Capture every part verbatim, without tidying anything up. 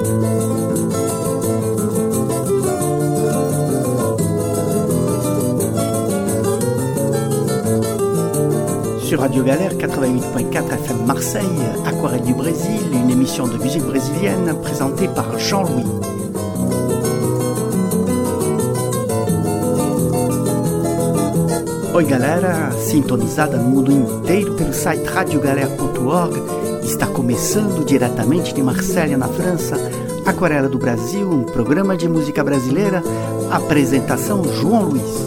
Sur Radio Galère quatre-vingt-huit point quatre F M Marseille, Aquarelle du Brésil, une émission de musique brésilienne présentée par Jean-Louis. Oi galera, sintonizada no mundo inteiro pelo site radio galera ponto org, está começando diretamente de Marselha, na França, Aquarela do Brasil, um programa de música brasileira, apresentação João Luiz.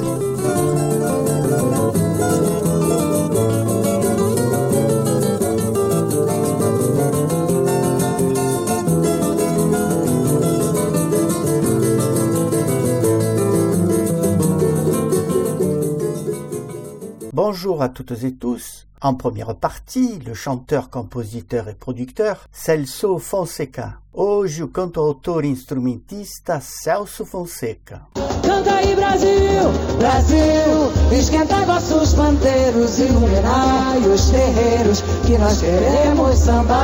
Bonjour à toutes et tous. En première partie, le chanteur, compositeur et producteur Celso Fonseca. Hoje o cantautor instrumentista Celso Fonseca. Canta aí Brasil, Brasil, esquentai vossos pandeiros, iluminai os terreiros que nós queremos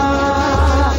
sambar.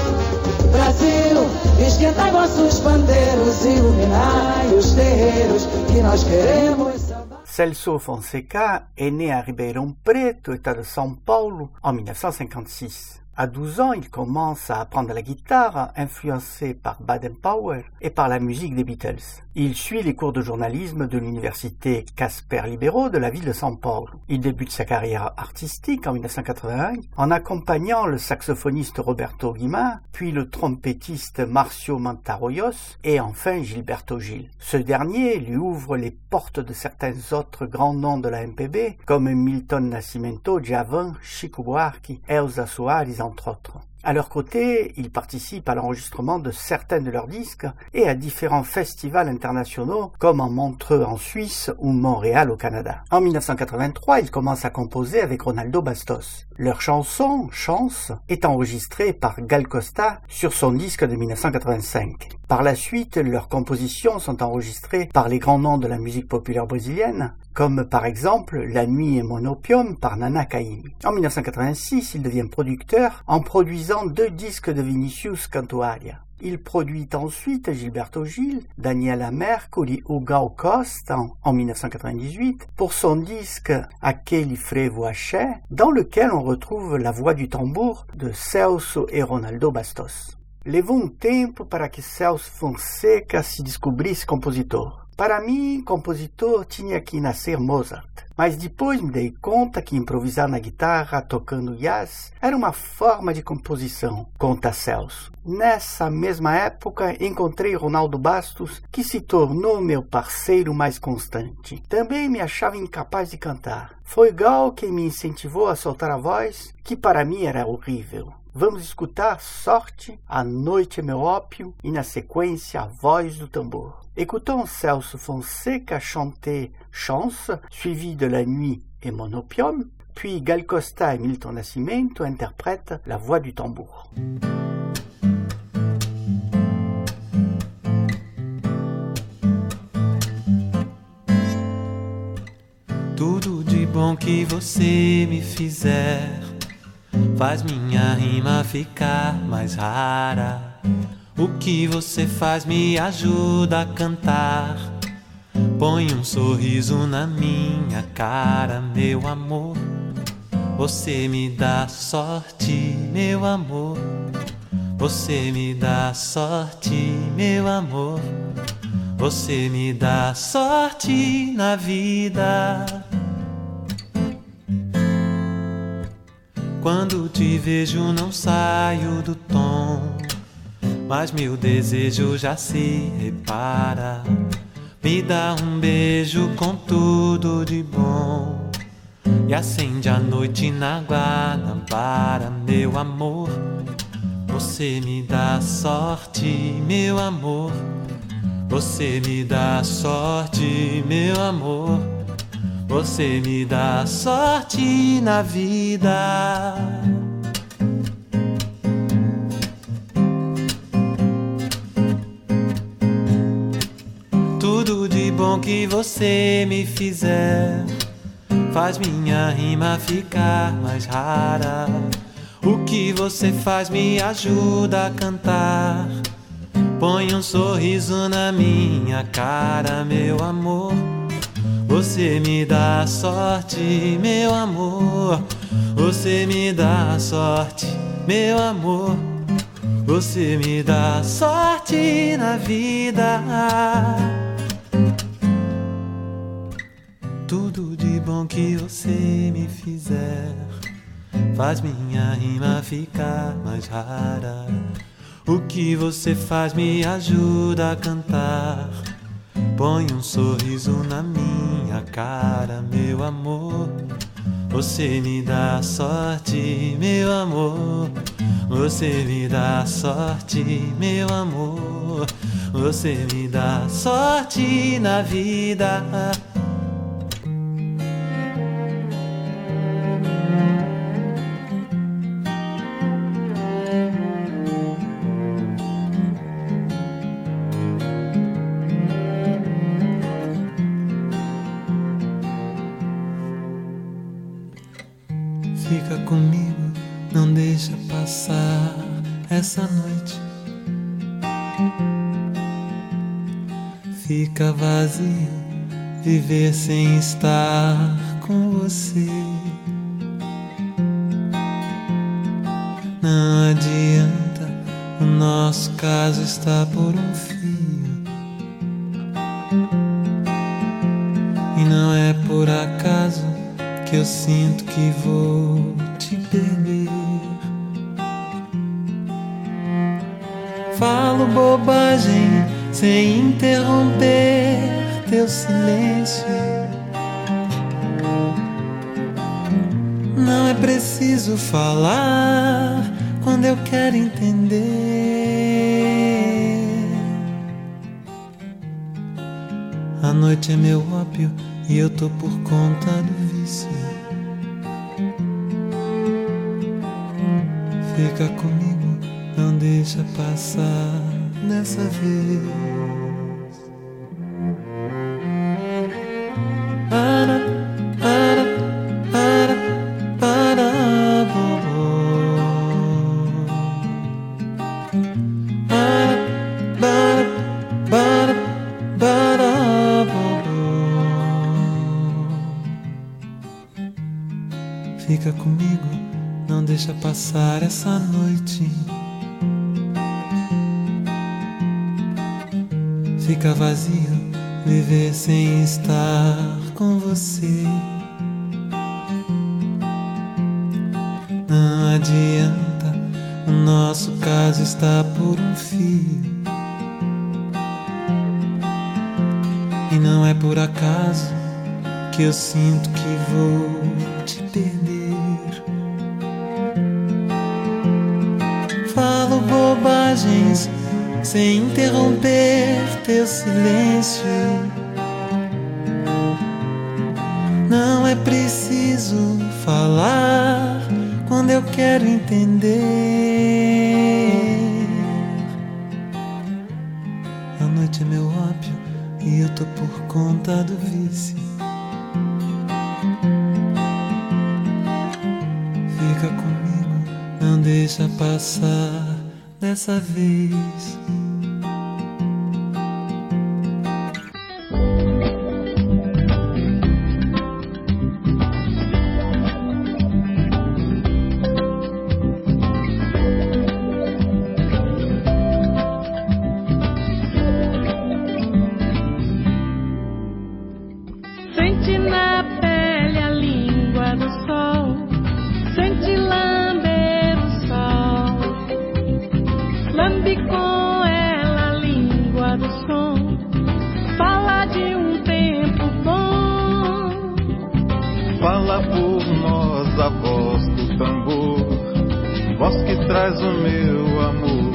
Brasil, esquentai vossos pandeiros, iluminai os terreiros que nós queremos sambar. Celso Fonseca est né à Ribeirão Preto, État de São Paulo, en dix-neuf cent cinquante-six. À douze ans, il commence à apprendre la guitare, influencé par Baden Powell et par la musique des Beatles. Il suit les cours de journalisme de l'université Casper Libero de la ville de São Paulo. Il débute sa carrière artistique en dix-neuf cent quatre-vingt-un en accompagnant le saxophoniste Roberto Guimard, puis le trompettiste Marcio Montarroyos et enfin Gilberto Gil. Ce dernier lui ouvre les portes de certains autres grands noms de la M P B comme Milton Nascimento, Djavan, Chico Buarque, Elza Soares entre autres. À leur côté, ils participent à l'enregistrement de certains de leurs disques et à différents festivals internationaux comme en Montreux en Suisse ou Montréal au Canada. En dix-neuf cent quatre-vingt-trois, ils commencent à composer avec Ronaldo Bastos. Leur chanson, Chance, est enregistrée par Gal Costa sur son disque de dix-neuf cent quatre-vingt-cinq. Par la suite, leurs compositions sont enregistrées par les grands noms de la musique populaire brésilienne, comme par exemple La Nuit et mon opium par Nana Caymmi. En dix-neuf cent quatre-vingt-six, il devient producteur en produisant deux disques de Vinicius Cantuaria. Il produit ensuite Gilberto Gil, Daniela Mercury ou Gal Costa en, en dix-neuf cent quatre-vingt-dix-huit pour son disque Aquele Frevo Axé, dans lequel on retrouve la voix du tambour de Celso e Ronaldo Bastos. Levou um tempo para que Celso Fonseca se descobrisse compositor. Para mim, compositor tinha que nascer Mozart. Mas depois me dei conta que improvisar na guitarra, tocando jazz, era uma forma de composição, conta Celso. Nessa mesma época, encontrei Ronaldo Bastos, que se tornou meu parceiro mais constante. Também me achava incapaz de cantar. Foi Gal quem me incentivou a soltar a voz, que para mim era horrível. Vamos escutar Sorte, A Noite é Meu Ópio e, na sequência, a voz do tambor. Écoutons Celso Fonseca chanter Chance, suivi de La Nuit et mon opium, puis Gal Costa et Milton Nascimento interprètent la voix du tambour. Tudo de bom que você me fizer faz minha rima ficar mais rara. O que você faz me ajuda a cantar. Põe um sorriso na minha cara, meu amor. Você me dá sorte, meu amor. Você me dá sorte, meu amor. Você me dá sorte na vida. Quando te vejo não saio do tom, mas meu desejo já se repara. Me dá um beijo com tudo de bom e acende a noite na Guanabara, meu amor. Você me dá sorte, meu amor. Você me dá sorte, meu amor. Você me dá sorte na vida. Tudo de bom que você me fizer faz minha rima ficar mais rara. O que você faz me ajuda a cantar. põe um sorriso na minha cara, meu amor. Você me dá sorte, meu amor. Você me dá sorte, meu amor. Você me dá sorte na vida. Tudo de bom que você me fizer faz minha rima ficar mais rara. O que você faz me ajuda a cantar. Põe um sorriso na minha cara, meu amor. Você me dá sorte, meu amor. Você me dá sorte, meu amor. Você me dá sorte na vida. Fica comigo, não deixa passar essa noite. Fica vazio viver sem estar com você. Não adianta, o nosso caso está por um fio. E não é por acaso que eu sinto que vou te perder. Falo bobagem sem interromper teu silêncio. Não é preciso falar quando eu quero entender. A noite é meu ópio e eu tô por conta do vício. Fica comigo, não deixa passar dessa vez. Para, para, para, para, bobo. Para, para, para, para, bobo. Fica comigo, não deixa passar essa noite. Fica vazio viver sem estar com você. Não adianta, o nosso caso está por um fio. E não é por acaso que eu sinto que vou te perder. Falo bobagens sem interromper teu silêncio. Não é preciso falar quando eu quero entender. A noite é meu ópio e eu tô por conta do vício. Fica comigo, não deixa passar dessa vez. Sente na pele a língua do sol, sente lamber o sol. Lambe com ela a língua do som, fala de um tempo bom. Fala por nós a voz do tambor, voz que traz o meu amor.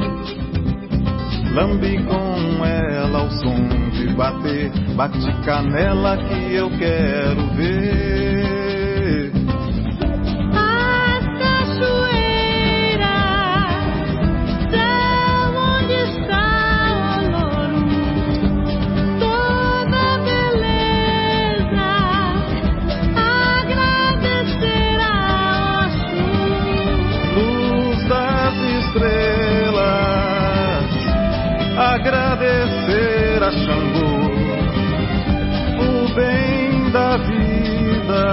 Lambe com ela o som de bater, bate canela que eu quero ver. As cachoeiras, céu onde está o louro, toda a beleza, agradecer a Oxum. Luz das estrelas, agradecer a Xangô o bem da vida,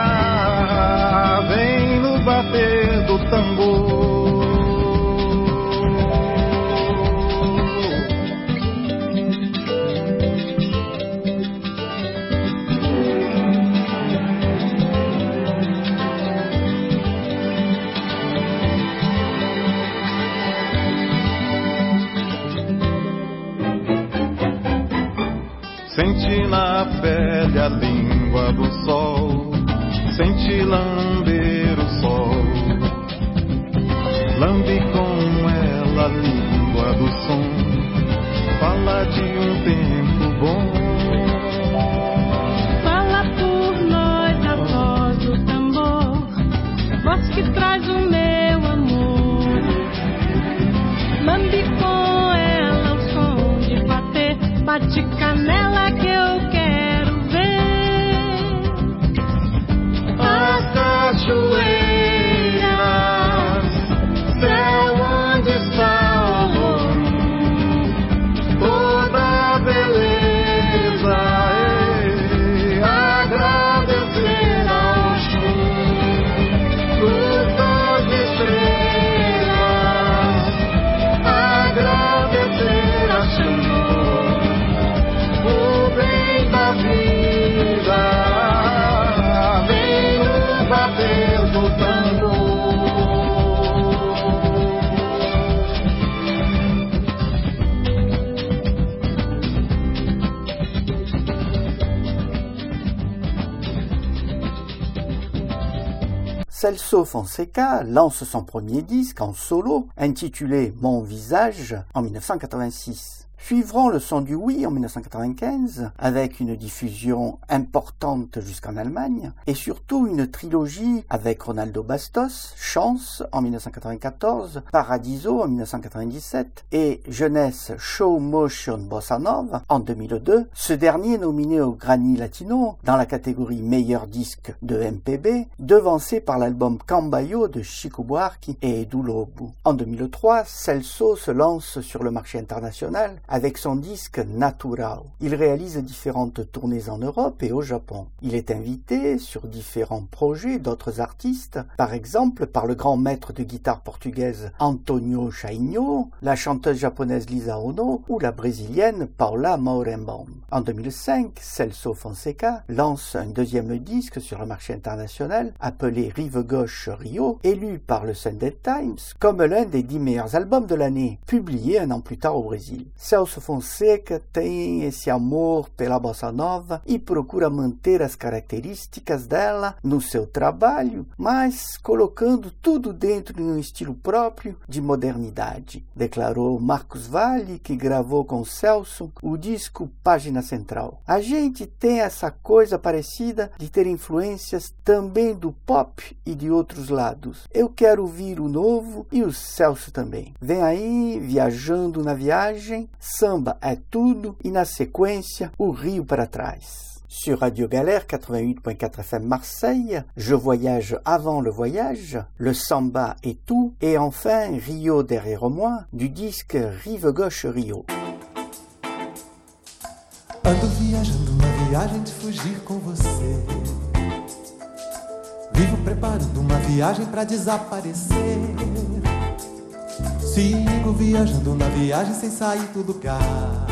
vem no bater do tambor. Sente na pele a língua do sol, sente lamber o sol, lambe com ela a língua do som, fala de um tempo bom. Fala por nós a voz do tambor, voz que traz o meu amor. Lambe com ela o som de bater, bate canela que eu quero ver. As cachoeiras, céu onde está o amor, toda a beleza, ei, agradecer ao chum, luz das estrelas, agradecer a Xangô o bem da vida, vem no bater do tambor. Celso Fonseca lance son premier disque en solo, intitulé Mon Visage, en mille neuf cent quatre-vingt-six. Suivront le son du oui en mille neuf cent quatre-vingt-quinze, avec une diffusion importante jusqu'en Allemagne, et surtout une trilogie avec Ronaldo Bastos, Chance en mille neuf cent quatre-vingt-quatorze, Paradiso en mille neuf cent quatre-vingt-dix-sept et Jeunesse Show Motion Bossa Nova en deux mille deux, ce dernier nominé au Grammy Latino dans la catégorie meilleur disque de M P B, devancé par l'album Cambayo de Chico Buarque et Edu Lobo. En deux mille trois, Celso se lance sur le marché international avec son disque Natural. Il réalise différentes tournées en Europe et au Japon. Il est invité sur différents projets d'autres artistes, par exemple par le grand maître de guitare portugaise Antonio Chainho, la chanteuse japonaise Lisa Ono ou la brésilienne Paula Mourembaum. En deux mille cinq, Celso Fonseca lance un deuxième disque sur le marché international appelé Rive Gauche Rio, élu par le Sunday Times comme l'un des dix meilleurs albums de l'année, publié un an plus tard au Brésil. Celso Fonseca tem esse amor pela bossa nova e procura manter as características dela no seu trabalho, mas colocando tudo dentro de um estilo próprio de modernidade, declarou Marcos Valle, que gravou com Celso o disco Página Central. A gente tem essa coisa parecida de ter influências também do pop e de outros lados. Eu quero ouvir o novo e o Celso também. Vem aí, Viajando na Viagem, Samba é Tudo e na sequência o Rio para trás. Sur Radio Galère quatre-vingt-huit point quatre F M Marseille, Je voyage avant le voyage, le samba et tout, et enfin Rio derrière moi, du disque Rive Gauche Rio. Ando viajando na viagem de fugir com você. Vivo preparando uma viagem pra desaparecer. Sigo viajando na viagem sem sair do lugar.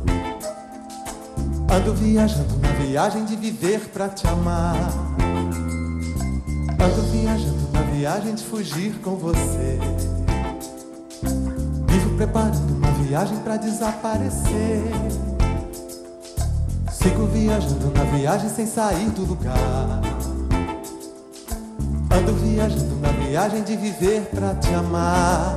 Ando viajando na viagem de viver pra te amar. Ando viajando na viagem de fugir com você. Vivo preparando uma viagem pra desaparecer. Sigo viajando na viagem sem sair do lugar. Ando viajando na viagem de viver pra te amar.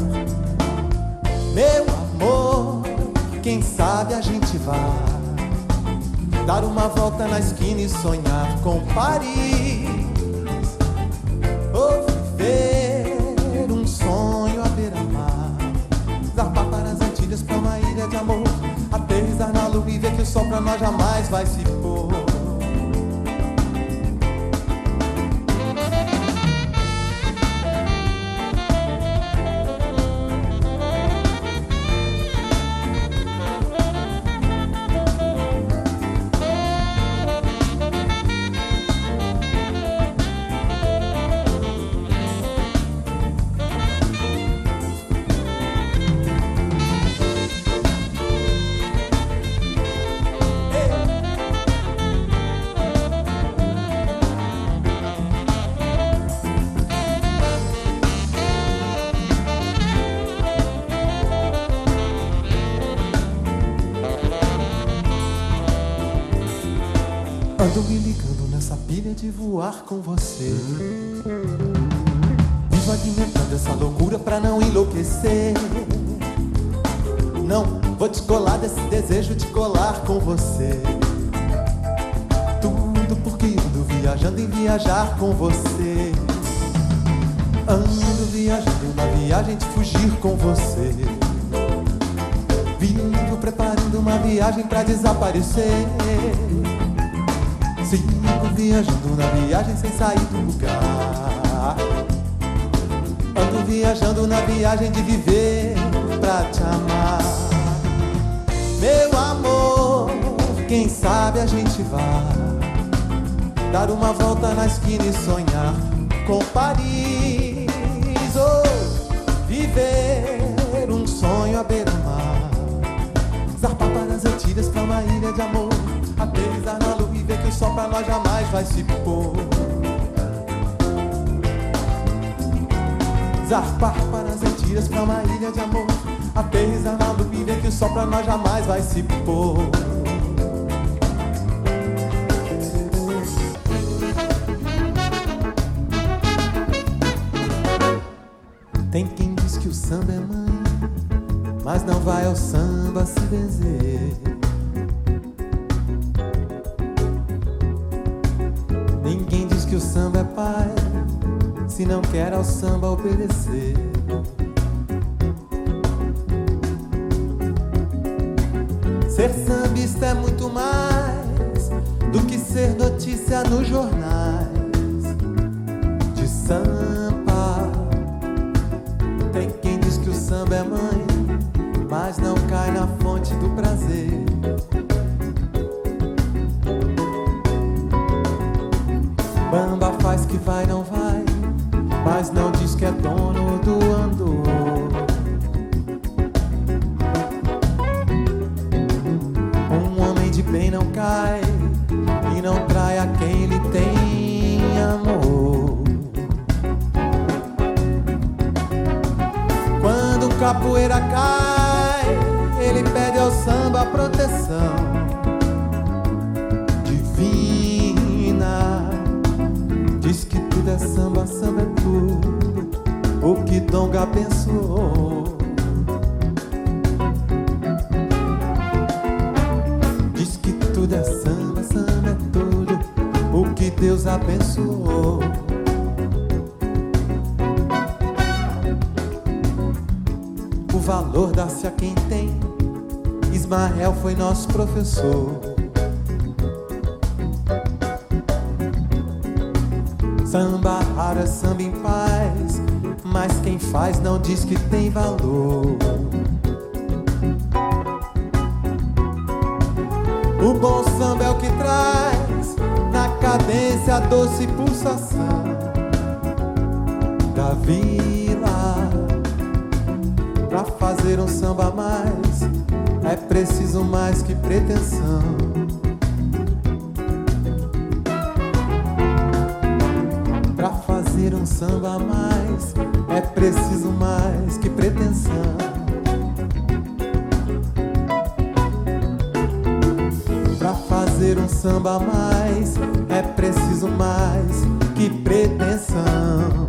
Meu amor, quem sabe a gente vai dar uma volta na esquina e sonhar com Paris. Ou viver um sonho à beira-mar, zarpar para as Antilhas pra uma ilha de amor, aterrissar na lua e ver que o sol pra nós jamais vai se pôr. Ando me ligando nessa pilha de voar com você. Vivo alimentando essa loucura pra não enlouquecer. Não vou descolar desse desejo de colar com você. Tudo porque ando viajando em viajar com você. Ando viajando na viagem de fugir com você. Vivo preparando uma viagem pra desaparecer. Sigo viajando na viagem sem sair do lugar. Ando viajando na viagem de viver pra te amar. Meu amor, quem sabe a gente vai dar uma volta na esquina e sonhar com Paris. Ou viver um sonho à beira-mar. Zarpar para as Antilhas pra uma ilha de amor. Aterrissar na lua e ver que o sol pra nós jamais vai se pôr. Zarpar para as Antilhas pra uma ilha de amor. Aterrissar na lua e ver que o sol pra nós jamais vai se pôr. Tem quem diz que o samba é mãe, mas não vai ao samba se benzer. Ninguém diz que o samba é pai, se não quer ao samba obedecer. Ser sambista é muito mais do que ser notícia nos jornais de samba. Tem quem diz que o samba é mãe, mas não cai na fonte do prazer. Bamba faz que vai, não vai, mas não diz que é dono do andor. Um homem de bem não cai e não trai a quem lhe tem amor. Quando capoeira cai, ele pede ao samba proteção divina. Diz que tudo é samba, samba é tudo, o que Donga abençoou. Diz que tudo é samba, samba é tudo, o que Deus abençoou. O valor dá-se a quem tem, Ismael foi nosso professor. Samba raro é samba em paz, mas quem faz não diz que tem valor. O bom samba é o que traz na cadência a doce pulsação da vila. Pra fazer um samba a mais é preciso mais que pretensão. Pra fazer um samba a mais é preciso mais que pretensão. Pra fazer um samba a mais é preciso mais que pretensão.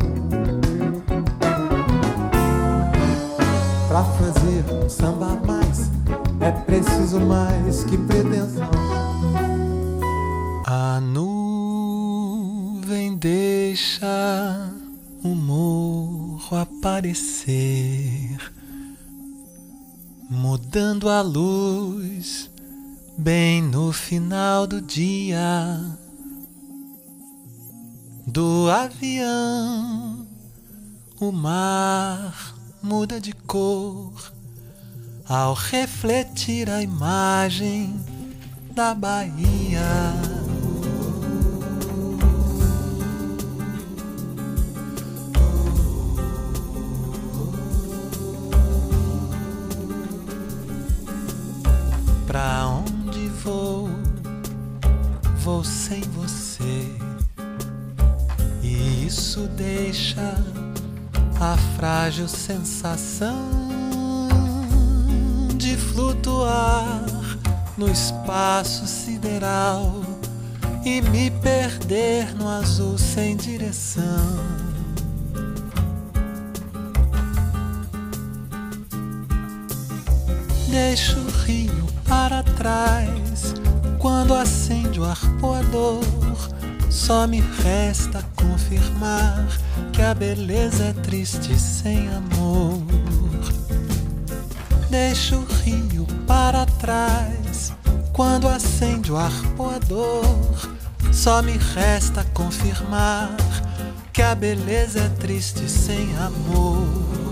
Pra fazer um samba a mais é preciso mais que pretensão. A nuvem deixa o morro aparecer, mudando a luz bem no final do dia. Do avião o mar muda de cor ao refletir a imagem da Bahia. Pra onde vou, vou sem você, e isso deixa a frágil sensação de flutuar no espaço sideral e me perder no azul sem direção. Deixo o rio para trás quando acende o arpoador. Só me resta confirmar que a beleza é triste sem amor. Deixo o rio para trás quando acende o arpoador. Só me resta confirmar que a beleza é triste sem amor.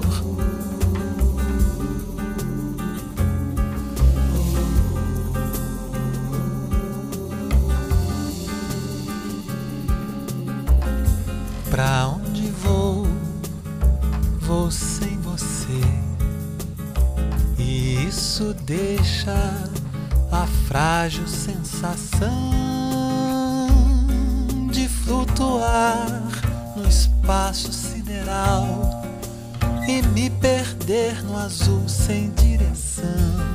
Pra onde vou, vou sem você. E isso deixa a frágil sensação de flutuar no espaço sideral e me perder no azul sem direção.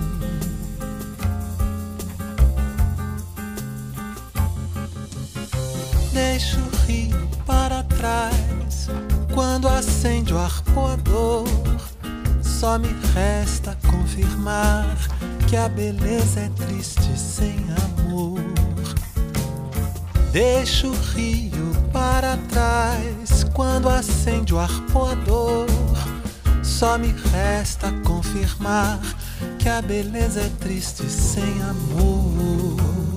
Deixo o rio para trás quando acende o arpoador. Só me resta confirmar que a beleza é triste sem amor. Deixo o rio para trás quando acende o arpoador. Só me resta confirmar que a beleza é triste sem amor.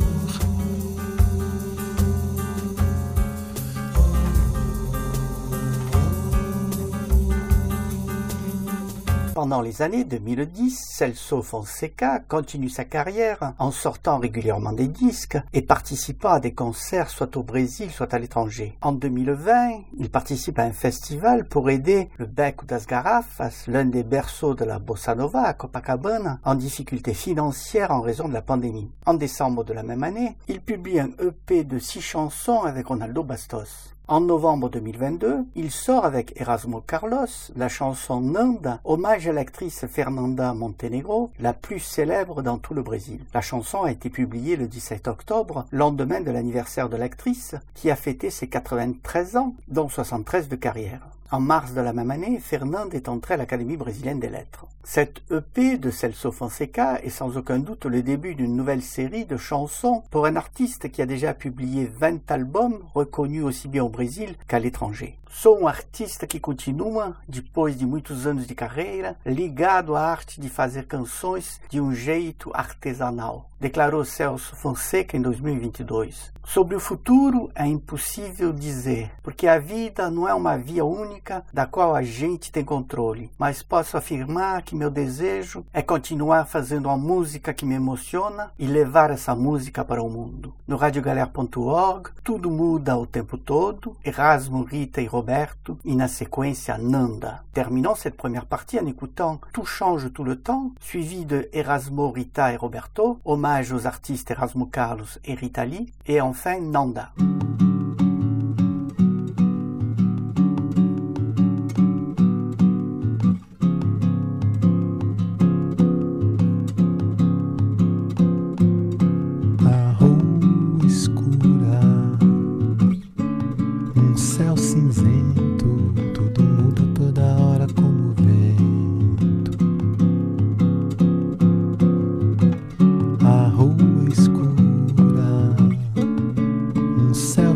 Pendant les années deux mille dix, Celso Fonseca continue sa carrière en sortant régulièrement des disques et participant à des concerts soit au Brésil, soit à l'étranger. En deux mille vingt, il participe à un festival pour aider le Beco das Garrafas, l'un des berceaux de la bossa nova à Copacabana, en difficulté financière en raison de la pandémie. En décembre de la même année, il publie un E P de six chansons avec Ronaldo Bastos. En novembre deux mille vingt-deux, il sort avec Erasmo Carlos la chanson Nanda, hommage à l'actrice Fernanda Montenegro, la plus célèbre dans tout le Brésil. La chanson a été publiée le dix-sept octobre, lendemain de l'anniversaire de l'actrice, qui a fêté ses quatre-vingt-treize ans, dont soixante-treize de carrière. En mars de la même année, Fernanda est entrée à l'Académie brésilienne des lettres. Cette E P de Celso Fonseca est sans aucun doute le début d'une nouvelle série de chansons pour un artiste qui a déjà publié vingt albums reconnus aussi bien au Brasil qu'à l'étranger. Sou um artista que continua, depois de muitos anos de carreira, ligado à arte de fazer canções de um jeito artesanal, declarou Celso Fonseca em dois mil e vinte e dois. Sobre o futuro é impossível dizer, porque a vida não é uma via única da qual a gente tem controle, mas posso afirmar que meu desejo é continuar fazendo a música que me emociona e levar essa música para o mundo. No radio galère ponto org, tudo muda o tempo todo, Erasmo, Rita e Roberto, et na séquence Nanda. Terminons cette première partie en écoutant Tout change tout le temps, suivi de Erasmo, Rita et Roberto, hommage aux artistes Erasmo Carlos et Rita Lee, et enfin Nanda. Céu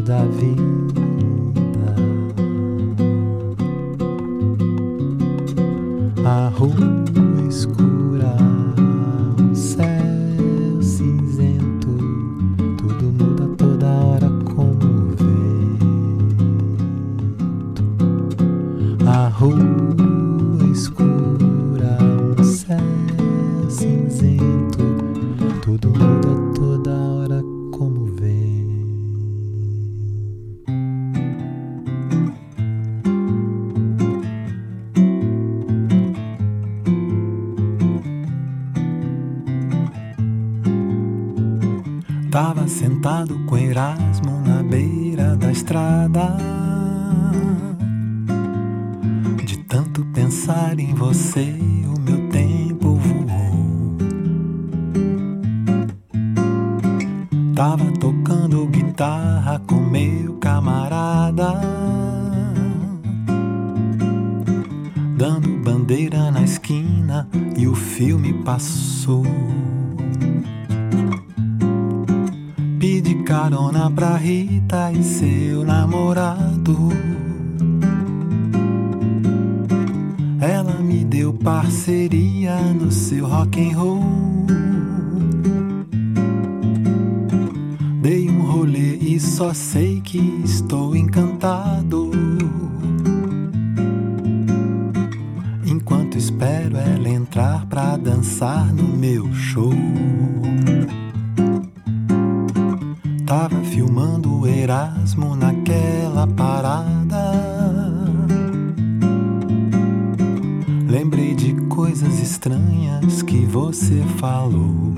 da vida. A rua escura, o céu cinzento, tudo muda toda hora como o vento. A rua escura, o céu cinzento, tudo muda toda hora como o vento. Tava sentado com Erasmo na beira da estrada, de tanto pensar em você o meu tempo voou. Tava tocando guitarra com meu camarada, dando bandeira na esquina e o filme passou. Pedi carona pra Rita e seu namorado. Ela me deu parceria no seu rock and roll. Dei um rolê e só sei que estou encantado, enquanto espero ela entrar pra dançar no meu show. Tava filmando o Erasmo naquela parada. Lembrei de coisas estranhas que você falou,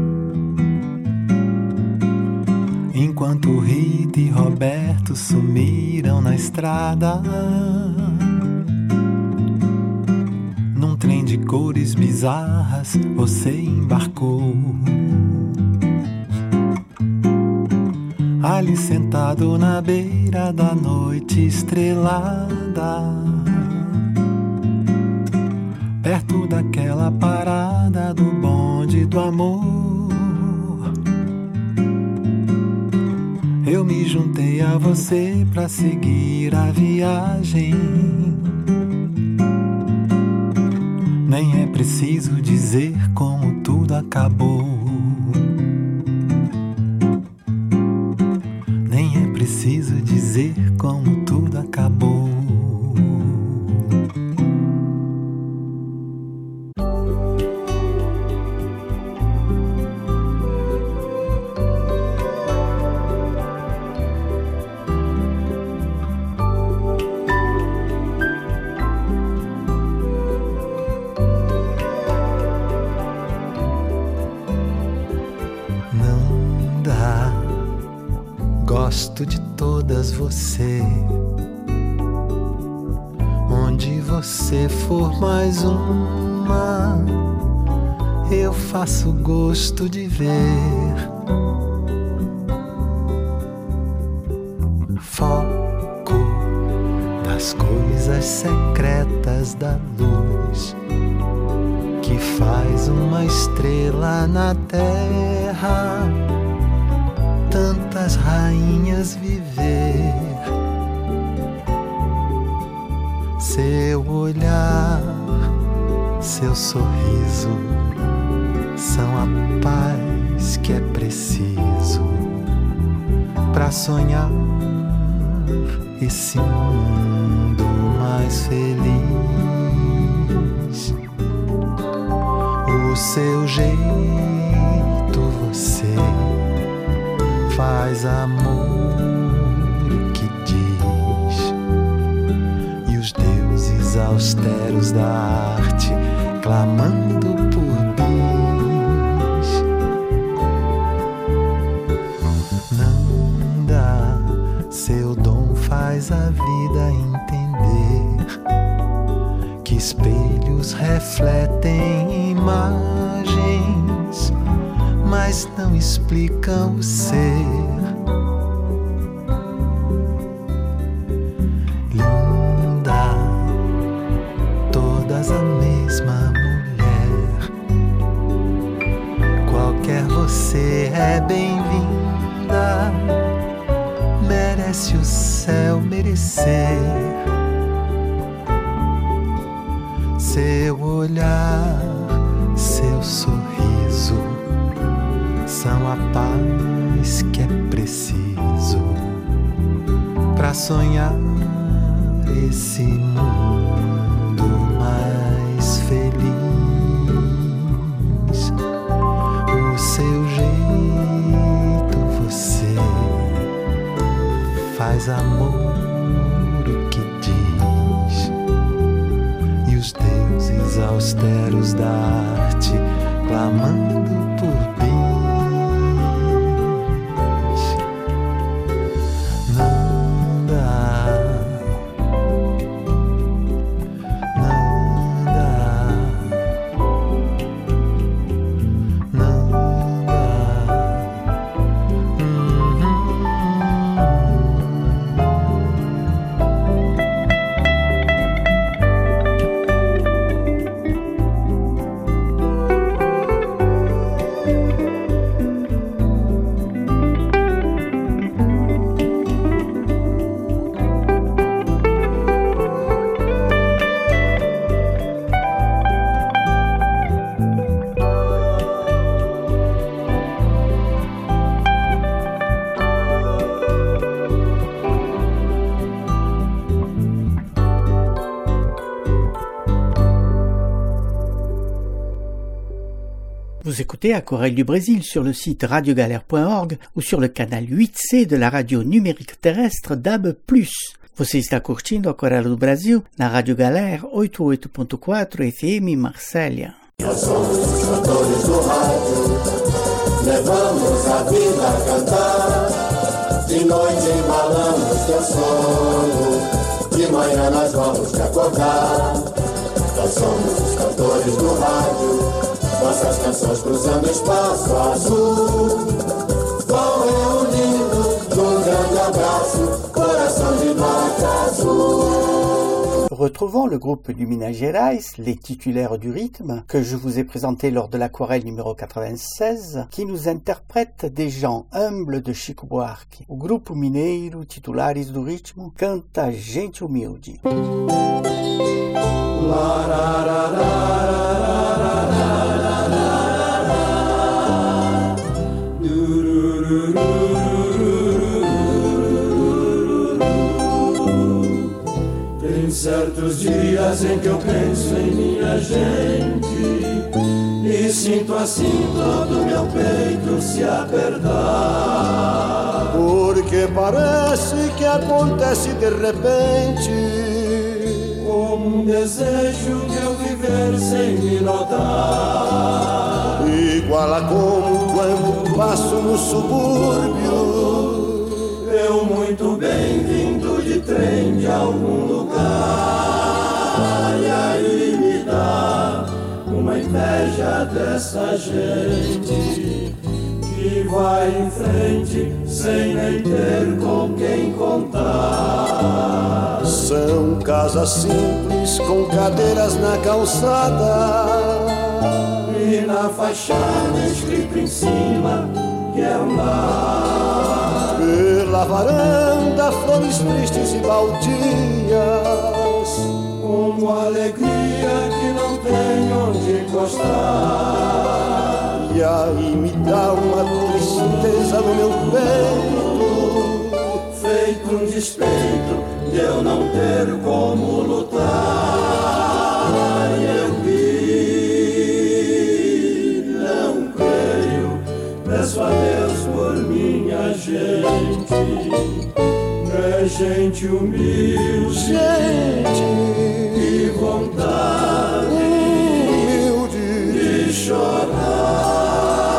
enquanto Rita e Roberto sumiram na estrada, num trem de cores bizarras você embarcou. Ali sentado na beira da noite estrelada, perto daquela parada do bonde do amor, eu me juntei a você pra seguir a viagem. Nem é preciso dizer como tudo acabou. Preciso dizer como tudo acabou. Não dá. Gosto de todas você. Onde você for mais uma, eu faço gosto de ver. Foco das coisas secretas da luz, que faz uma estrela na terra, tantas rainhas viver. Seu olhar, seu sorriso são a paz que é preciso pra sonhar esse mundo mais feliz. O seu jeito, você faz amor que diz, e os deuses austeros da arte clamando por bis. Não dá, seu dom faz a vida entender que espelhos refletem imagens, mas não explicam o ser. Linda, todas a mesma mulher. Qualquer você é bem-vinda, merece parece o céu merecer. Seu olhar, seu sorriso são a paz que é preciso pra sonhar esse mundo mais feliz. O seu jeito, você faz amor o que diz, e os deuses austeros da arte clamando por bis. Não dá, não dá, não dá. Uhum. Vous écoutez Aquarelle du Brésil sur le site radiogalère point org ou sur le canal huit C de la radio numérique terrestre D A B plus. Você está curtindo Aquarelle do Brasil na Rádio Galera oitenta e oito ponto quatro F M Marsella. Nós somos os cantores do rádio, levamos a vida a cantar. De noite embalamos teu sono, de manhã nós vamos te acordar. Nós somos os cantores do rádio, nossas canções cruzando espaço azul, vão reunindo num grande abraço, coração de nota azul. Retrouvons le groupe du Minas Gerais, les titulaires du rythme, que je vous ai présenté lors de l'aquarelle numéro quatre-vingt-seize, qui nous interprète des gens humbles de Chico Buarque. O grupo mineiro Titulares do Ritmo canta Gente Humilde. Tem certos dias em que eu penso em minha gente e sinto assim todo meu peito se apertar, porque parece que acontece de repente, como um desejo de eu viver sem me notar, igual a como quando passo no subúrbio, eu muito bem vindo de trem de algum lugar, e aí me dá uma inveja dessa gente que vai em frente sem nem ter com quem contar. São casas simples com cadeiras na calçada e na fachada escrito em cima que é um lar. Pela varanda flores tristes e baldias, como alegria que não tem onde encostar. E aí me dá uma tristeza no meu peito, feito um despeito de eu não ter como lutar. E eu vi, não creio, peço a Deus por minha gente, é gente humilde, gente, que vontade humilde de chorar.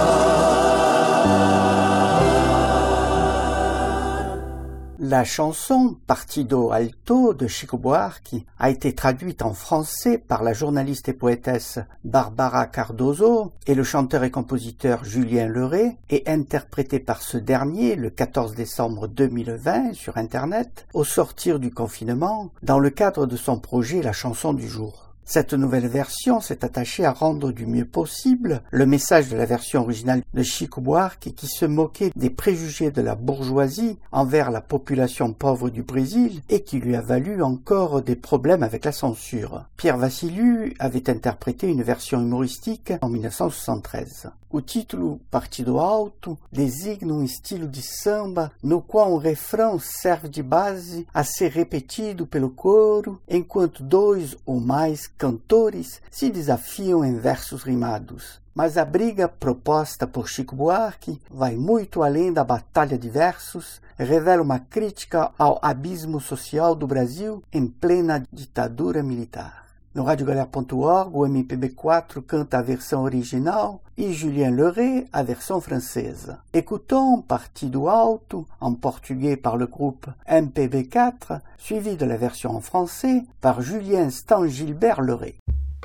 La chanson Partido Alto de Chico Buarque a été traduite en français par la journaliste et poétesse Barbara Cardoso et le chanteur et compositeur Julien Leray et interprétée par ce dernier le quatorze décembre deux mille vingt sur Internet au sortir du confinement dans le cadre de son projet La chanson du jour. Cette nouvelle version s'est attachée à rendre du mieux possible le message de la version originale de Chico Buarque qui se moquait des préjugés de la bourgeoisie envers la population pauvre du Brésil et qui lui a valu encore des problèmes avec la censure. Pierre Vassiliou avait interprété une version humoristique en mille neuf cent soixante-treize. O título Partido Alto designa um estilo de samba no qual um refrão serve de base a ser repetido pelo coro, enquanto dois ou mais cantores se desafiam em versos rimados. Mas a briga proposta por Chico Buarque vai muito além da batalha de versos, revela uma crítica ao abismo social do Brasil em plena ditadura militar. No rádio galera ponto org, o M P B quatro canta a versão original e Julien Leray a versão francesa. Écoutons Partido Alto en portugais par le groupe M P B quatre, suivi de la version en français par Julien Stan Gilbert Leray.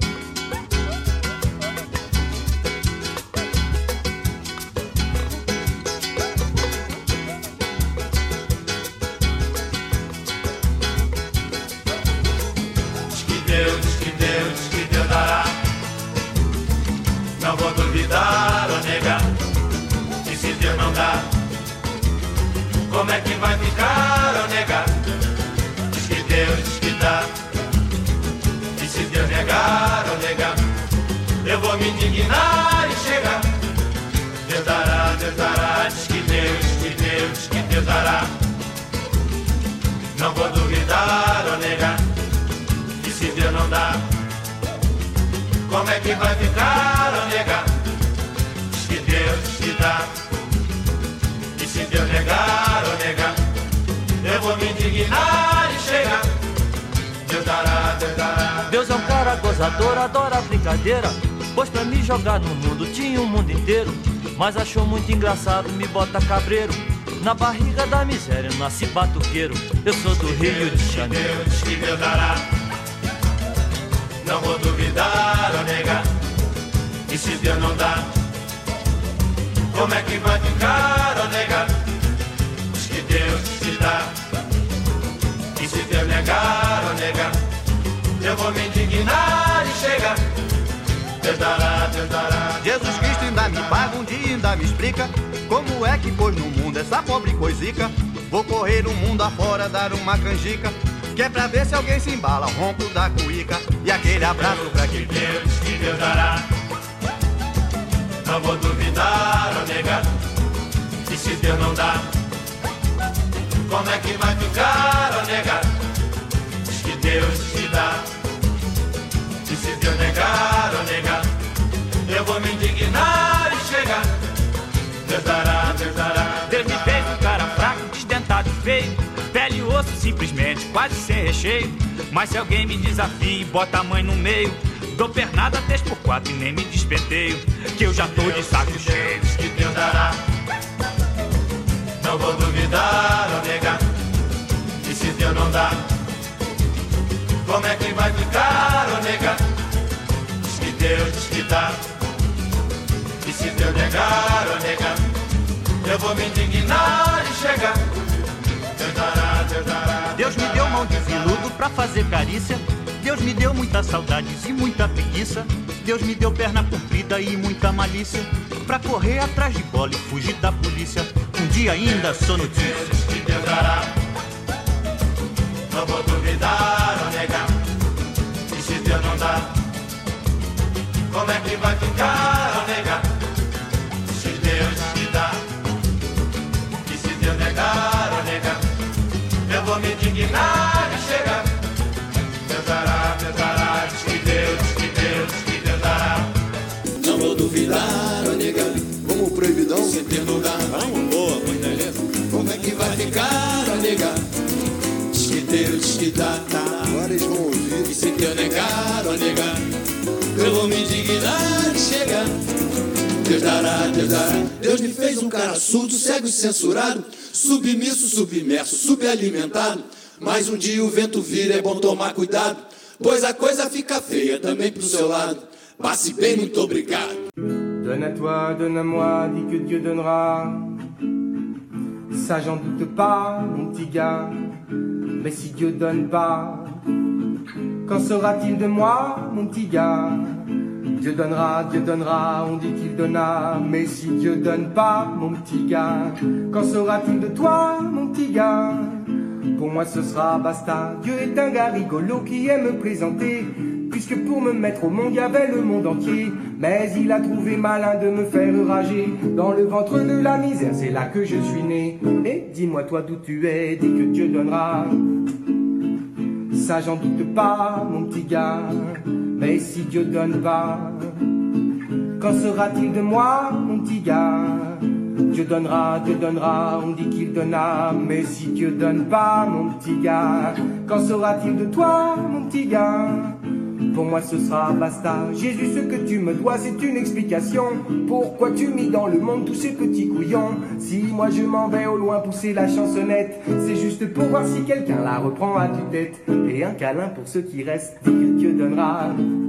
Não vou duvidar ou negar, e se Deus não dá, como é que vai ficar ou negar? Diz que Deus, diz que dá, e se Deus negar ou negar, eu vou me indignar e chegar. Deus dará, Deus dará, diz que Deus, diz que Deus, diz que Deus dará. Não vou duvidar ou negar, e se Deus não dá, como é que vai ficar ou negar? Diz que Deus te dá, e se Deus negar ou negar, eu vou me indignar e chegar. Deus dará, Deus dará. Deus é um cara gozador, adora brincadeira, pois pra me jogar no mundo tinha o mundo inteiro, mas achou muito engraçado, me bota cabreiro. Na barriga da miséria eu nasci batuqueiro, eu sou do Rio de Janeiro. Diz que Deus dará, não vou duvidar ou negar, e se Deus não dá, como é que vai ficar ou negar? Diz que Deus te dá, e se Deus negar ou negar, eu vou me indignar e chegar. Deus dará, Deus dará. Jesus Cristo ainda me paga, um dia ainda me explica como é que pôs no mundo essa pobre coisica. Vou correr o mundo afora, dar uma canjica, que é pra ver se alguém se embala, o ronco da cuíca. E aquele abraço pra quem Deus, que Deus dará, não vou duvidar ou negar, e se Deus não dá, como é que vai ficar ou negar? Diz que Deus te dá, e se Deus negar ou negar, eu vou me indignar e chegar. Deus dará, Deus dará. Deus me fez um cara fraco, desdentado e feio, pele e osso simplesmente, quase sem recheio. Mas se alguém me desafia e bota a mãe no meio, dou pernada três por quatro e nem me despenteio, que eu já tô de saco cheio. Deus, que Deus dará, não vou duvidar ou negar, e se Deus não dá, como é que vai ficar ou negar? Diz que Deus, diz que dá, e se Deus negar ou negar, eu vou me indignar e chegar. Deus dará, Deus dará. Deus me deu mão de veludo pra fazer carícia, Deus me deu muitas saudades e muita preguiça, Deus me deu perna comprida e muita malícia, pra correr atrás de bola e fugir da polícia. Um dia ainda sou notícia. Deus, que Deus dará, não vou duvidar ou negar, e se Deus não dá, como é que vai ficar ou negar? Se Deus te dá, e se Deus negar ou negar, eu vou me indignar e chegar. Deus dará, Deus dará, diz que Deus, diz que Deus, diz que Deus dará. Não vou duvidar ou negar, como proibidão, Se Deus não dá, vamos boa, beleza? Como é que vai ficar ou negar? diz que Deus, diz que dá, dá. Agora eles vão ouvir. E se Deus negar ou negar, eu vou me indignar e chegar. Deus dará, Deus dará. Deus me fez um cara surdo, cego e censurado, submisso, submerso, subalimentado. Mas um dia o vento vira, é bom tomar cuidado, pois a coisa fica feia também pro seu lado. Passe bem, muito obrigado. Donne à toi, donne à moi, dis que Dieu donnera. Ça j'en doute pas, mon petit gars. Mais si Dieu donne pas, Qu'en sera-t-il de moi, mon petit gars? Dieu donnera, Dieu donnera, on dit qu'il donna, mais si Dieu donne pas, mon petit gars, qu'en sera-t-il de toi, mon petit gars? Pour moi ce sera basta. Dieu est un gars rigolo qui aime me plaisanter, puisque pour me mettre au monde, y avait le monde entier. Mais il a trouvé malin de me faire rager. Dans le ventre de la misère, c'est là que je suis né. Et dis-moi toi d'où tu es, dis que Dieu donnera. Ça j'en doute pas, mon petit gars. Mais si Dieu donne pas, qu'en sera-t-il de moi, mon petit gars? Dieu donnera, Dieu donnera, on dit qu'il donna, mais si Dieu donne pas, mon petit gars, qu'en sera-t-il de toi, mon petit gars? Pour moi ce sera basta. Jésus, ce que tu me dois, c'est une explication. Pourquoi tu mis dans le monde tous ces petits couillons? Si moi je m'en vais au loin pousser la chansonnette, c'est juste pour voir si quelqu'un la reprend à tue-tête. Et un câlin pour ceux qui restent, dit que Dieu donnera.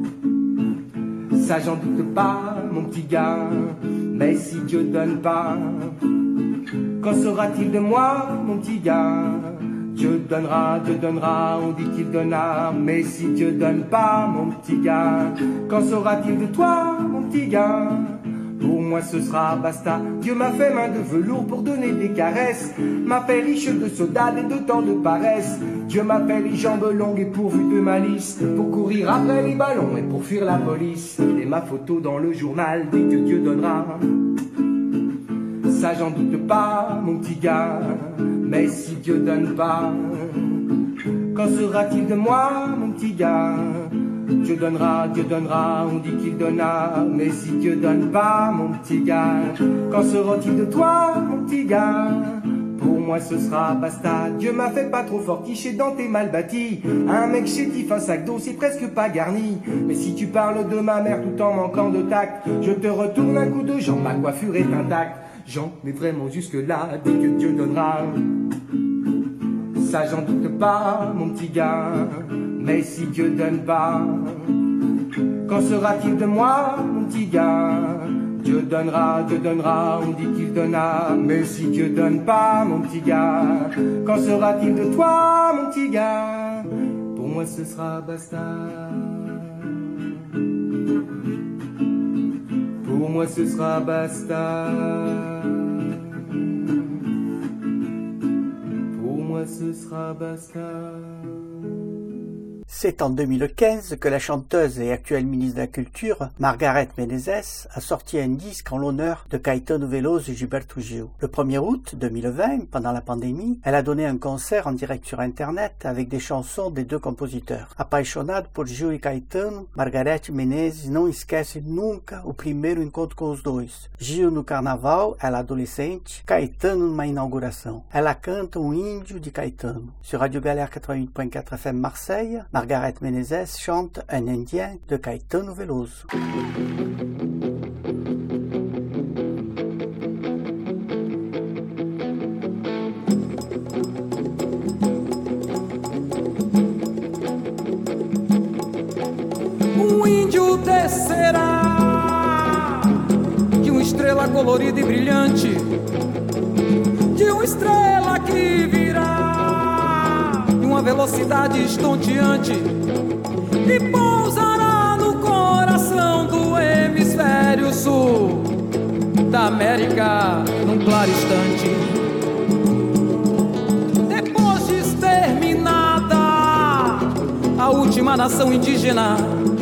Ça j'en doute pas, mon petit gars. Mais si Dieu donne pas, qu'en sera-t-il de moi, mon petit gars? Dieu donnera, Dieu donnera, on dit qu'il donna, mais si Dieu donne pas, mon petit gars, qu'en sera-t-il de toi, mon petit gars? Pour moi ce sera basta. Dieu m'a fait main de velours pour donner des caresses, m'a fait riche de soda et de tant de paresse. Dieu m'a fait les jambes longues et pourvues de malice, pour courir après les ballons et pour fuir la police. Et ma photo dans le journal dit que Dieu donnera. Ça j'en doute pas, mon petit gars. Mais si Dieu donne pas, qu'en sera-t-il de moi, mon petit gars? Dieu donnera, Dieu donnera, on dit qu'il donna, mais si Dieu donne pas, mon petit gars, qu'en sera-t-il de toi, mon petit gars? Pour moi ce sera basta. Dieu m'a fait pas trop fortiche et denté mal bâti, un mec chétif, un sac d'eau, c'est presque pas garni. Mais si tu parles de ma mère tout en manquant de tact, je te retourne un coup de jambe, ma coiffure est intacte. Jean, mais vraiment jusque là, dès que Dieu donnera, ça j'en doute pas, mon petit gars. Mais si Dieu donne pas, qu'en sera-t-il de moi, mon petit gars? Dieu donnera, Dieu donnera, on dit qu'il donna, mais si Dieu donne pas, mon petit gars, qu'en sera-t-il de toi, mon petit gars? Pour moi ce sera basta. Pour moi ce sera basta. Pour moi ce sera basta. C'est en deux mille quinze que la chanteuse et actuelle ministre de la Culture, Margareth Menezes, a sorti un disque en l'honneur de Caetano Veloso et Gilberto Gil. Le premier août deux mille vingt, pendant la pandémie, elle a donné un concert en direct sur Internet avec des chansons des deux compositeurs. Apaixonado por Gil e Caetano, Margareth Menezes não esquece nunca o primeiro encontro com os dois. Gil no carnaval, ela adolescente, Caetano numa inauguração. Ela canta um índio de Caetano. Sur Radio Galère quatre-vingt-huit point quatre F M Marseille, Margareth Menezes chante Un Indien de Caetano Veloso. Um índio descerá de uma estrela colorida e brilhante, de uma estrela que virá de uma velocidade estonteante e pousará no coração do hemisfério sul da América num claro instante. Depois de exterminada a última nação indígena,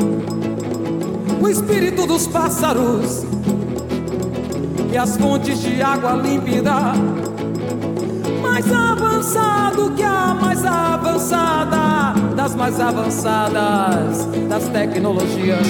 o espírito dos pássaros e as fontes de água límpida, mais avançado que a mais avançada das mais avançadas das tecnologias,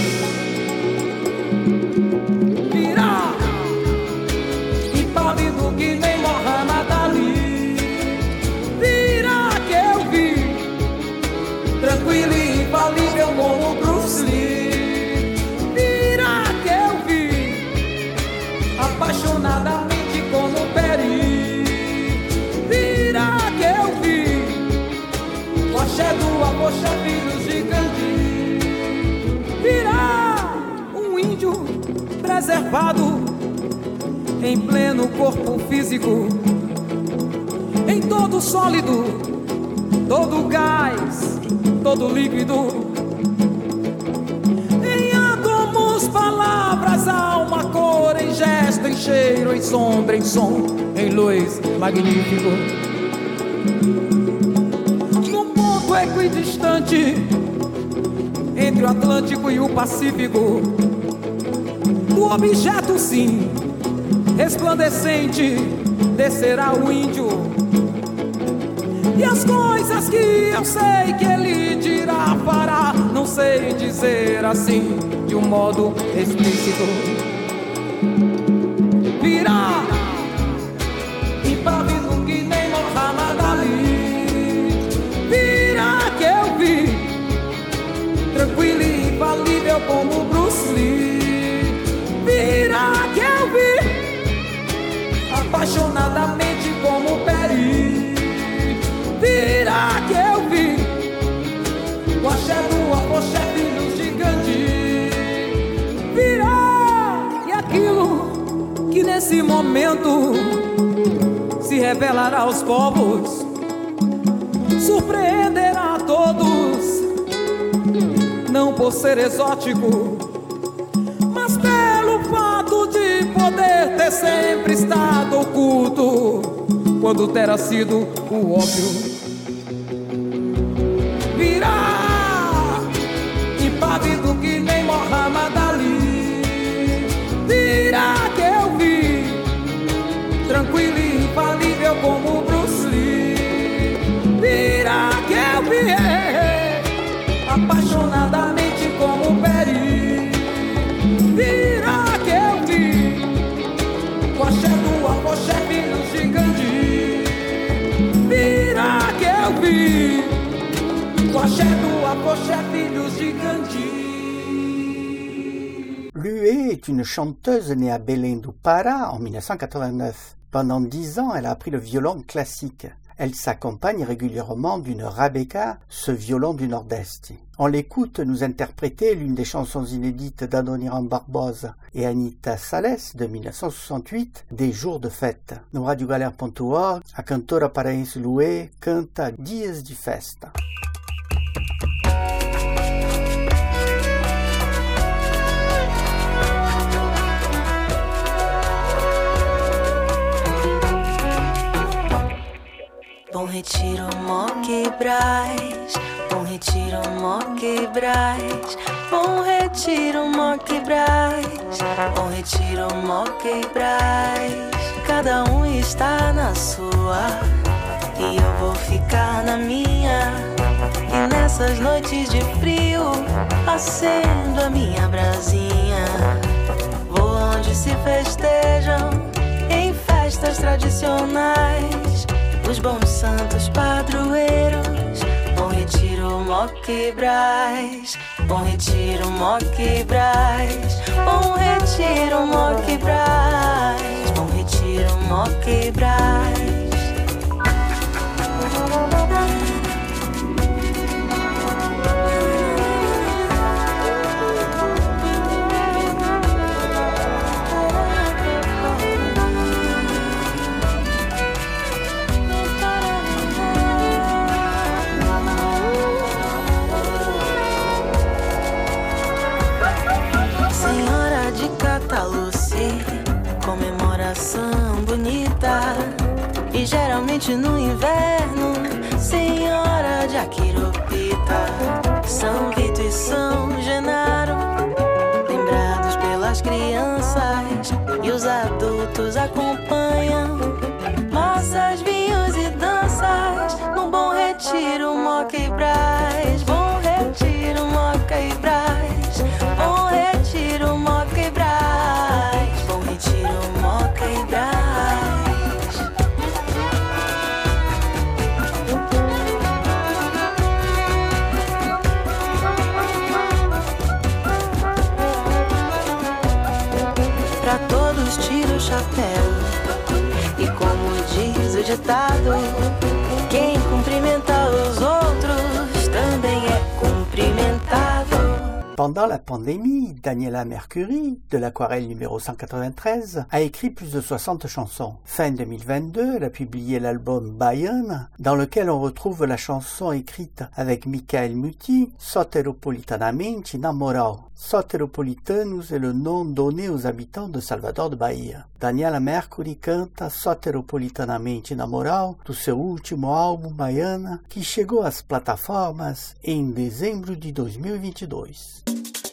virá impávido que nem Muhammad Ali. Virá que eu vi tranquilo e infalível como Bruce Lee. Virá que eu vi apaixonadamente como Peri. Virá que eu vi o axé do Apoxa Filhos de Gandhi. Virá um índio preservado em pleno corpo físico, em todo sólido, todo gás, todo líquido. palavras, alma, cor, em gesto, em cheiro, em sombra, em som, em luz, magnífico. Num ponto equidistante entre o Atlântico e o Pacífico, do objeto sim, resplandecente, descerá o índio. E as coisas que eu sei que ele dirá, fará, não sei dizer assim de um modo explícito. Virá impávido que nem Muhammad Ali. Virá que eu vi, tranquilo e infalível como Bruce Lee. Virá que eu vi, apaixonadamente como Perry. Virá que eu vi, o axé do Apoché, filhos de Gandhi. Virá, e aquilo que nesse momento se revelará aos povos, surpreenderá a todos, não por ser exótico, mas pelo fato de poder ter sempre estado oculto, quando terá sido o óbvio. Virá, impávido que nem Muhammad Ali. Virá que eu vi, tranquilo e infalível como Bruce Lee. Virá que eu vi, apaixonadamente como Perry. Virá que eu vi, o axé do Apoché, filhos de Gandhi. Virá que eu vi, o axé do Apoché, filhos de Gandhi. Lué est une chanteuse née à Belém do Pará en mille neuf cent quatre-vingt-neuf. Pendant dix ans, elle a appris le violon classique. Elle s'accompagne régulièrement d'une rabeka, ce violon du Nord-Est. On l'écoute nous interpréter l'une des chansons inédites d'Adoniran Barbosa et Anita Salles de mille neuf cent soixante-huit, Des jours de fête. No radio galera ponto org, a cantora paraense Lué canta Dias de Festa. Bom retiro, mó quebrais. Bom retiro, mó quebrais. Bom retiro, mó quebrais. Bom retiro, mó quebrais. Cada um está na sua e eu vou ficar na minha. E nessas noites de frio acendo a minha brasinha. Vou onde se festejam em festas tradicionais os bons santos padroeiros. Bom retiro, mó quebrais. Bom retiro, mó quebrais. Bom retiro, mó quebrais. Bom retiro, mó quebrais. Comemoração bonita. E geralmente no inverno, Senhora de Aquiropita, São Vito e São Genaro, lembrados pelas crianças, e os adultos acompanham nossas vinhos e danças num bom retiro, mó quebrais. Bom retiro, mó quebrais. Bom retiro, mó quebrais. Bom retiro, mó quebrais. Pra todos tira o chapéu, e como diz o ditado, quem cumprimenta os outros também é cumprimentado. Pendant la pandémie, Daniela Mercury, de l'Aquarelle numéro cent quatre-vingt-treize, a écrit plus de soixante chansons. Fin deux mille vingt-deux, elle a publié l'album Bayern, dans lequel on retrouve la chanson écrite avec Michael Muti, Soteropolitanamente Namorado. Soteropolitanos est le nom donné aux habitants de Salvador de Bahia. Daniela Mercury canta Soteropolitanamente Namorado do seu último álbum Baiana, que chegou às plataformas em dezembro de dois mil e vinte e dois.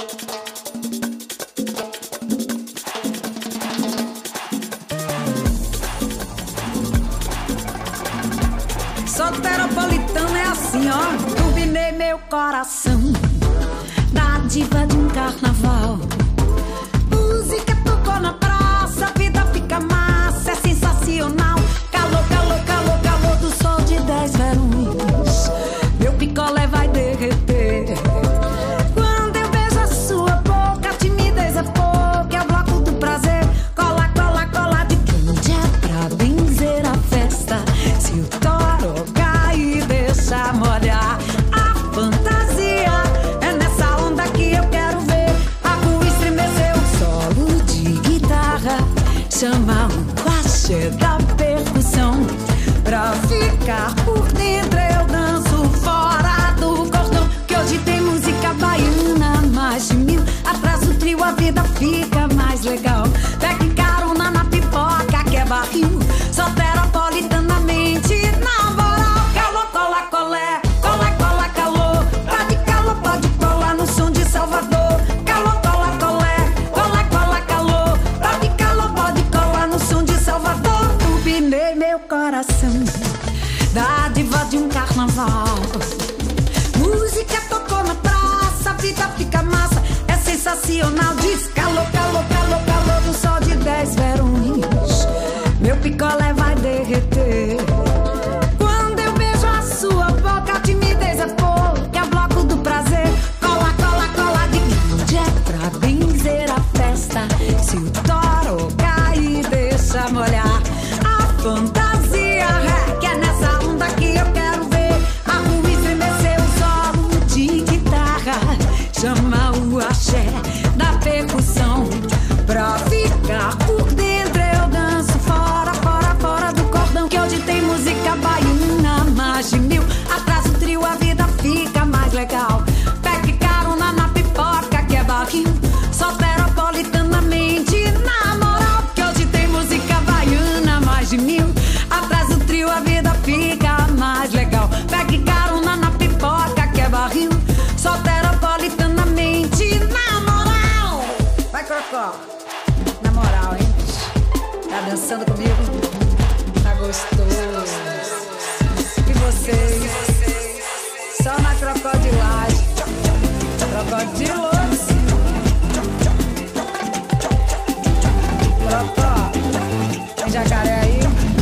Soteropolitano é assim, ó, turbinei meu coração na diva de um carnaval. Música tocou na praça, a vida fica massa, é sensacional. Calor, calor, calor, calor do sol de dez verões. Meu picolé vai derreter. Quando eu beijo a sua boca, a timidez é pouco, é o bloco do prazer. Cola, cola, cola de quente é pra benzer a festa. Se o toro cair, deixa molhar a fantasia. É nessa onda que eu quero ver a rua estremecer. O solo de guitarra chama o axé da percussão. Pra ficar por dentro eu danço fora do cordão. Que hoje tem música baiana, mais de mil. Atrás do trio a vida fica mais legal. Pegue carona na pipoca que é barril. Soteropolitanamente na moral. Calor, cola, colé, cola, cola, calor. Tá de calor, pode colar no som de Salvador. Calor, cola, colé, cola, cola, calor. Tá de calor, pode colar no som de Salvador. Turbinei meu coração da diva de um carnaval. Música tocou na praça, a vida fica massa, é sensacional. Diz calor, calor, calor, calor do sol de dez verões. Meu picolé vai derreter. Quando eu beijo a sua boca, a timidez é pouco, é o bloco do prazer. Cola, cola, cola de grande é pra benzer a festa. Se o toro cair, deixa molhar a fantasia. É que é nessa onda que eu quero ver a rua estremecer. O solo de guitarra chama o axé da percussão. Pra ficar por dentro eu danço fora, fora, fora do cordão. Que hoje tem música baiana, mais de mil. Atrás do trio a vida fica mais legal. Pegue carona na pipoca que é barril. Soteropolitanamente na moral. Que hoje tem música baiana, mais de mil. Atrás do trio a vida fica mais legal. Pegue carona na pipoca que é barril. Soteropolitanamente na moral. Vai, Crocó. Na moral, hein? Tá dançando comigo? Tá gostoso. E vocês? Só na crocodilagem. Crocodilos. Crocó. Tem jacaré aí?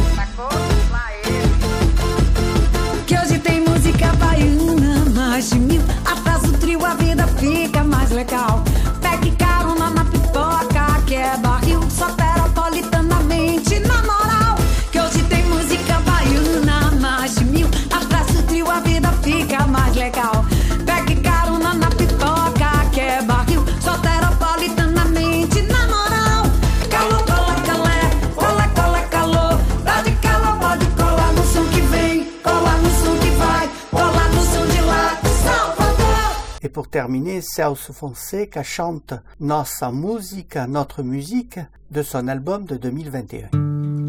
Que hoje tem música baiana, mais de mil. Atrás do trio a vida fica mais legal. Pegue carona na pipoca que é barril. Soteropolitanamente na moral. Que hoje tem música baiana, mais de mil. Atrás do trio a vida fica mais legal. Pegue carona na pipoca que é barril. Soteropolitanamente na moral. Calor, cola, calé, cola, cola, calor. Tá de calor, pode colar no som que vem, colar no som que vai, colar no som de lá, Salvador. Et pour terminer, Celso Fonseca chante Nossa Música, Notre Musique de son album de deux mille vingt et un.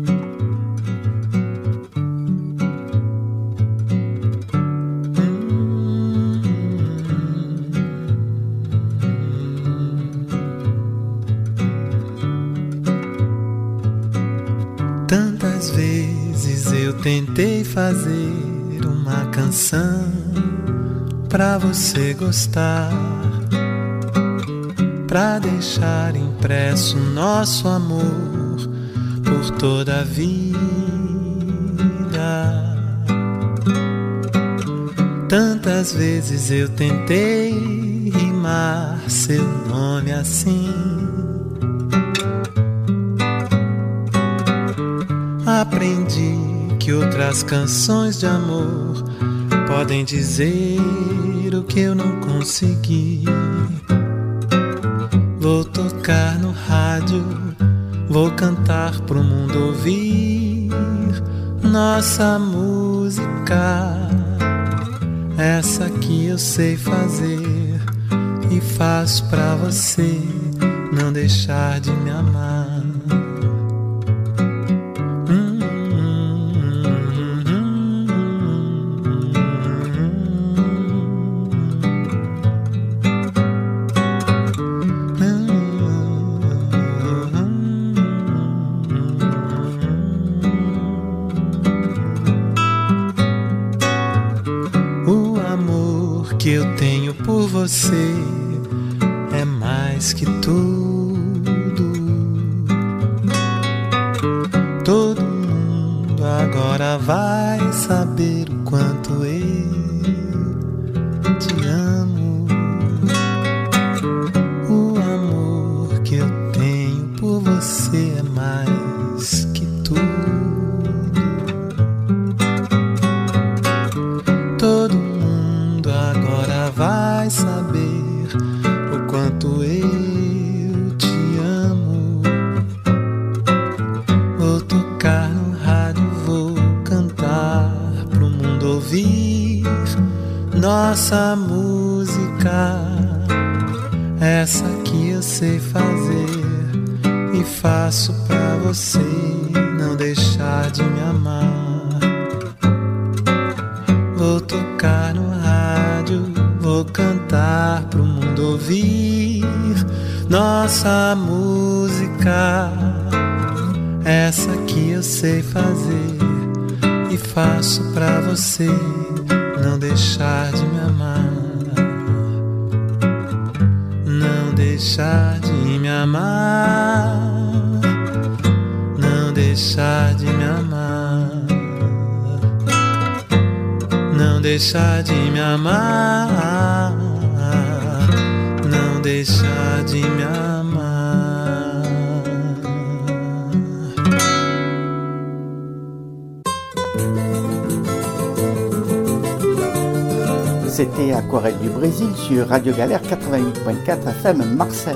Tantas vezes eu tentei fazer uma canção pra você gostar, pra deixar impresso nosso amor por toda a vida. Tantas vezes eu tentei rimar seu nome assim. Aprendi que outras canções de amor podem dizer o que eu não consegui. Vou tocar no rádio, vou cantar pro mundo ouvir nossa música, essa que eu sei fazer e faço pra você não deixar de me amar. Que eu tenho por você é mais que tudo. Todo mundo agora vai saber o quanto eu te amo. O amor que eu tenho por você é mais que tudo. Todo mundo agora vai saber o quanto eu te amo. Vou tocar no rádio, vou cantar pro mundo ouvir nossa música, essa que eu sei fazer e faço pra você não deixar de me amar. Vou tocar no rádio, vou cantar pro mundo ouvir nossa música, essa que eu sei fazer e faço pra você não deixar de me amar. Não deixar de me amar, não deixar de me amar, não deixar de me amar, não deixar de me amar. C'était Aquarelle du Brésil sur Radio Galère quatre-vingt-huit point quatre F M Marseille.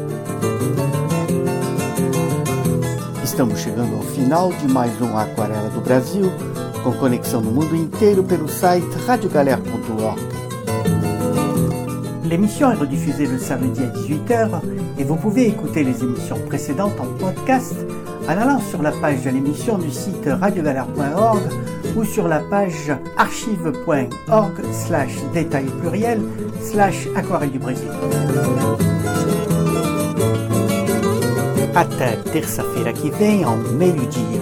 Estamos chegando ao final de mais um Aquarela do Brasil, com conexão no mundo inteiro pelo site radio galère point org. L'émission est rediffusée le samedi à dix-huit heures et vous pouvez écouter les émissions précédentes en podcast en allant sur la page de l'émission du site radio galère point org ou sur la page archive point org slash détail pluriel slash aquarelle du Brésil. Até terça-feira que vem ao meio-dia.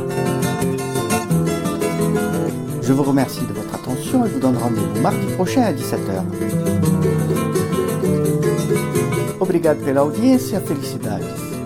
Je vous remercie de votre attention et vous donne rendez-vous mardi prochain à dix-sept heures. Obrigado pela audiência, felicidades.